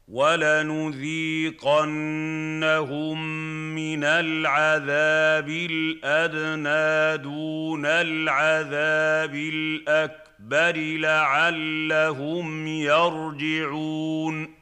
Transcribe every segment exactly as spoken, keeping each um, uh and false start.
وَلَنُذِيقَنَّهُم مِّنَ الْعَذَابِ الْأَدْنَىٰ دُونَ الْعَذَابِ الْأَكْبَرِ لَعَلَّهُمْ يَرْجِعُونَ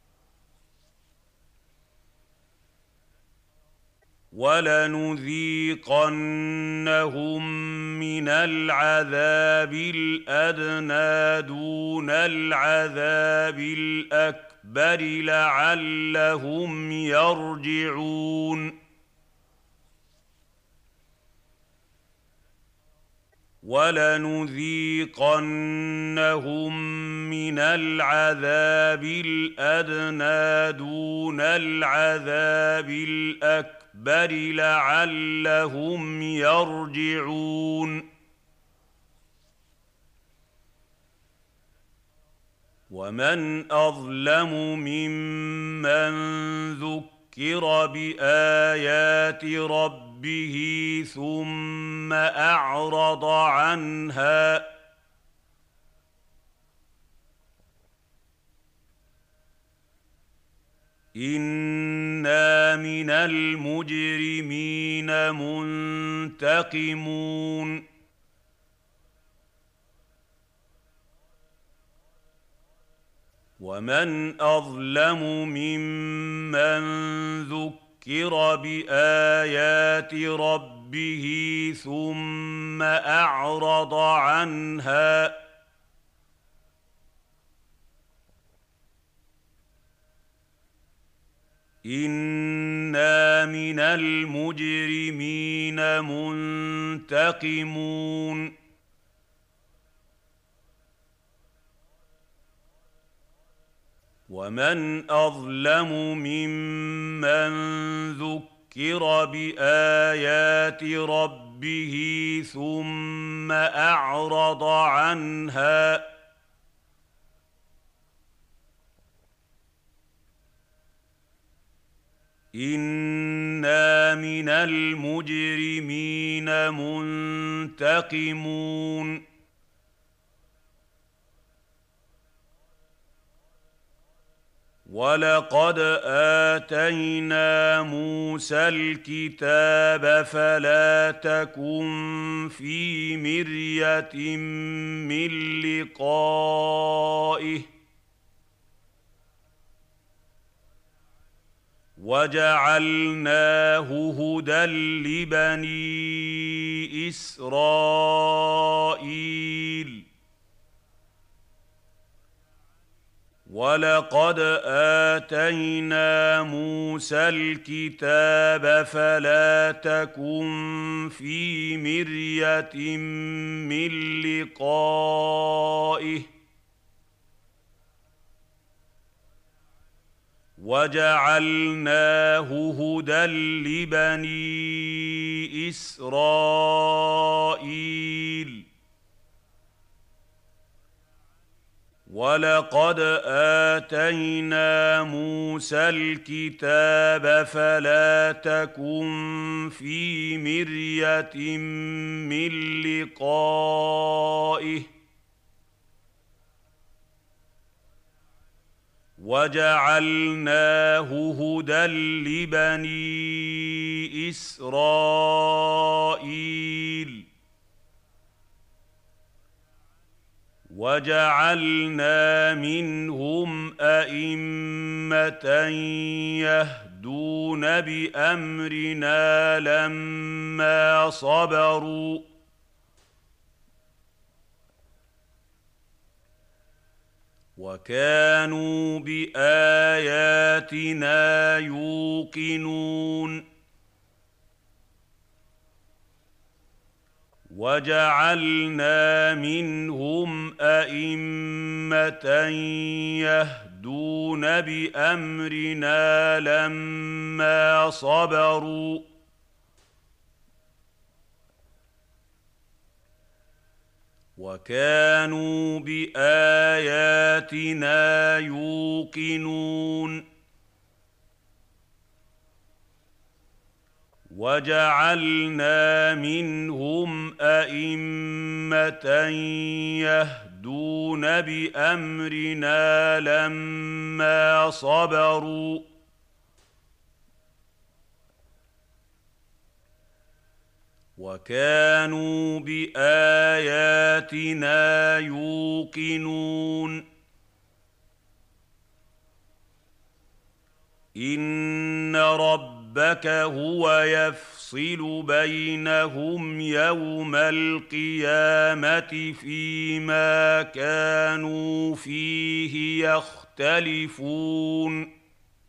وَلَنُذِيقَنَّهُم مِّنَ الْعَذَابِ الْأَدْنَىٰ دُونَ الْعَذَابِ الْأَكْبَرِ لَعَلَّهُمْ يَرْجِعُونَ وَلَنُذِيقَنَّهُم مِّنَ الْعَذَابِ الْأَدْنَىٰ دُونَ الْعَذَابِ الْأَكْبَرِ لَعَلَّهُمْ يَرْجِعُونَ وَمَنْ أَظْلَمُ مِمَّن ذُكِّرَ بِآيَاتِ رَبِّهِ ثُمَّ أَعْرَضَ عَنْهَا ۚ إِنَّا مِنَ الْمُجْرِمِينَ مُنتَقِمُونَ وَمَنْ أَظْلَمُ مِمَّن ذُكِّرَ بِآيَاتِ رَبِّهِ ثُمَّ أَعْرَضَ عَنْهَا ۚ إِنَّا مِنَ الْمُجْرِمِينَ مُنتَقِمُونَ وَمَنْ أَظْلَمُ مِمَّن ذُكِّرَ بِآيَاتِ رَبِّهِ ثُمَّ أَعْرَضَ عَنْهَا ۚ إِنَّا مِنَ الْمُجْرِمِينَ مُنتَقِمُونَ وَلَقَدْ آتَيْنَا مُوسَى الْكِتَابَ فَلَا تَكُن فِي مِرْيَةٍ مِّن لِّقَائِهِ وَجَعَلْنَاهُ هُدًى لِّبَنِي إِسْرَائِيلَ وَلَقَدْ آتَيْنَا مُوسَى الْكِتَابَ فَلَا تَكُن فِي مِرْيَةٍ مِّن لِّقَائِهِ وَجَعَلْنَاهُ هُدًى لِّبَنِي إِسْرَائِيلَ وَلَقَدْ آتَيْنَا مُوسَى الْكِتَابَ فَلَا تَكُن فِي مِرْيَةٍ مِّن لِّقَائِهِ وَجَعَلْنَاهُ هُدًى لِّبَنِي إِسْرَائِيلَ وَجَعَلْنَا مِنْهُمْ أَئِمَّةً يَهْدُونَ بِأَمْرِنَا لَمَّا صَبَرُوا ۖ وَكَانُوا بِآيَاتِنَا يُوقِنُونَ وَجَعَلْنَا مِنْهُمْ أَئِمَّةً يَهْدُونَ بِأَمْرِنَا لَمَّا صَبَرُوا ۖ وَكَانُوا بِآيَاتِنَا يُوقِنُونَ وَجَعَلْنَا مِنْهُمْ أَئِمَّةً يَهْدُونَ يهدون بأمرنا لما صبروا وكانوا بآياتنا يوقنون إن ربك هو يفصل بينهم يوم القيامة فيما كانوا فيه يختلفون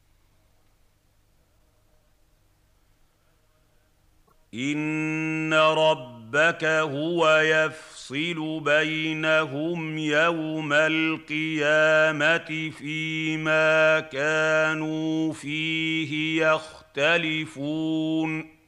إن ربك هو يفصل بينهم يوم القيامة فيما كانوا فيه يختلفون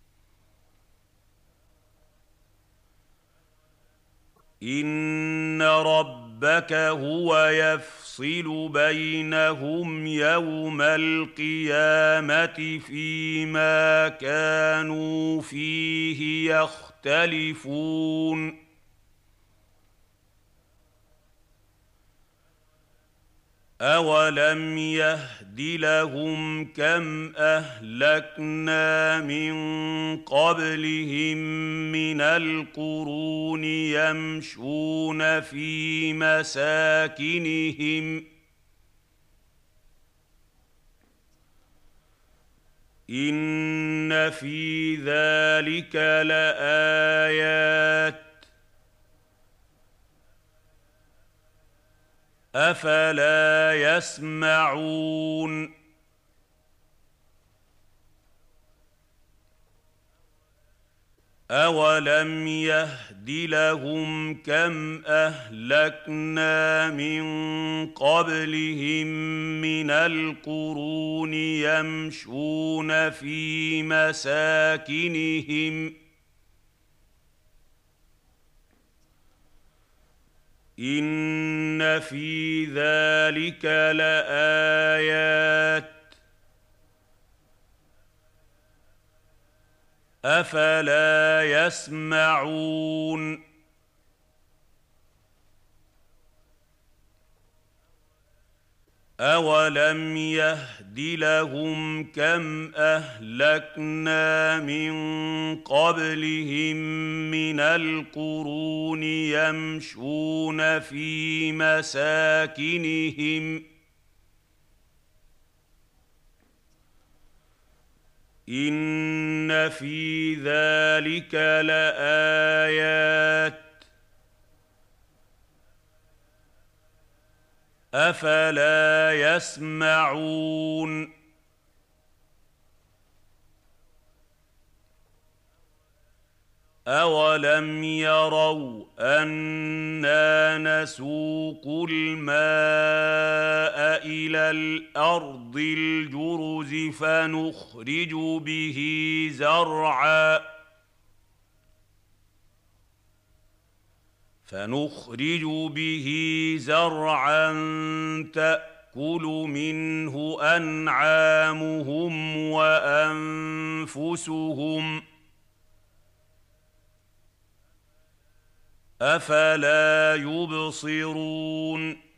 إن ربك هو يفصل بينهم يوم القيامة فيما كانوا فيه يختلفون أولم يهد لهم كم أهلكنا من قبلهم من القرون يمشون في مساكنهم إن في ذلك لآيات أفلا يسمعون أولم يهد لهم كم أهلكنا من قبلهم من القرون يمشون في مساكنهم إن في ذلك لآيات أفلا يسمعون أولم يهد لهم كم أهلكنا من قبلهم من القرون يمشون في مساكنهم إن في ذلك لآيات أفلا يسمعون أولم يروا أنا نسوق الماء إلى الأرض الجرز فنخرج به زرعاً فنخرج به زرعا تأكل منه أنعامهم وأنفسهم أفلا يبصرون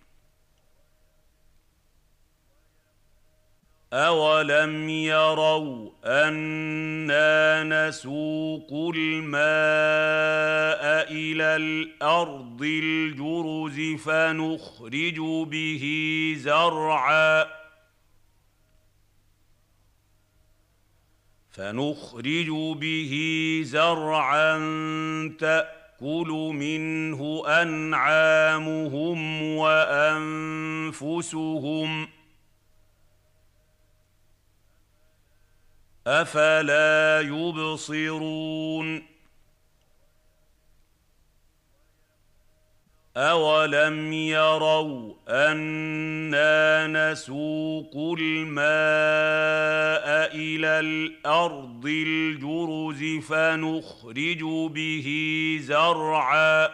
أولم يروا أنا نسوق الماء إلى الأرض الجرز فنخرج به زرعا فنخرج به زرعا تأكل منه أنعامهم وأنفسهم أفلا يبصرون أولم يروا أنا نسوق الماء إلى الأرض الجرز فنخرج به زرعا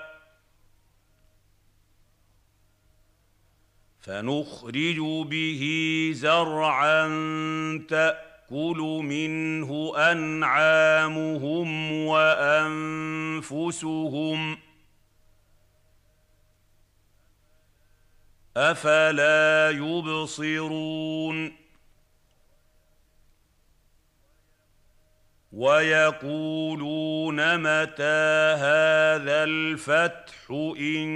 فنخرج به زرعا تأكل منه أنعامهم وأنفسهم أفلا يبصرون ويقولون متى هذا الفتح إن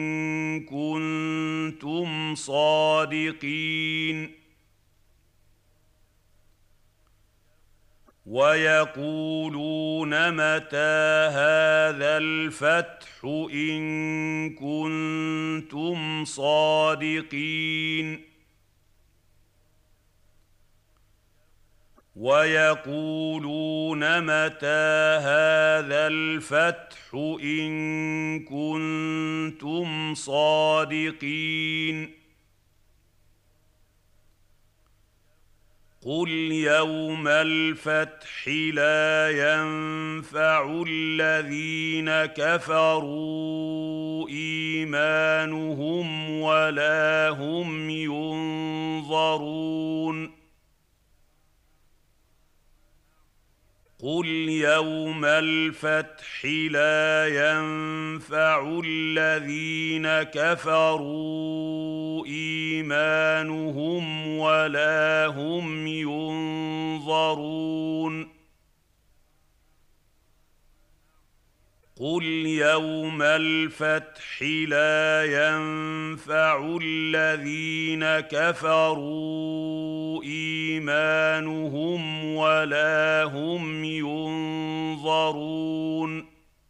كنتم صادقين ويقولون متى هذا الفتح إن كنتم صادقين ويقولون متى هذا الفتح إن كنتم صادقين قل يوم الفتح لا ينفع الذين كفروا إيمانهم ولا هم ينظرون قل يوم الفتح لا ينفع الذين كفروا إيمانهم ولا هم ينظرون قل يوم الفتح لا ينفع الذين كفروا إيمانهم ولا هم ينظرون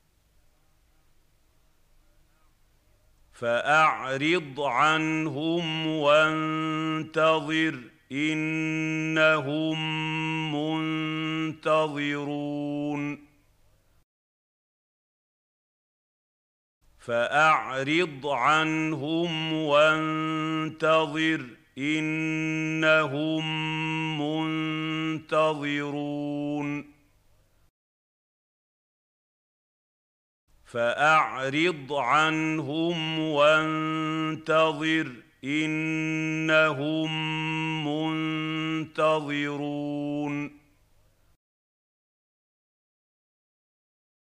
فأعرض عنهم وانتظر إنهم منتظرون فأعرض عنهم وانتظر إنهم منتظرون فأعرض عنهم وانتظر إنهم منتظرون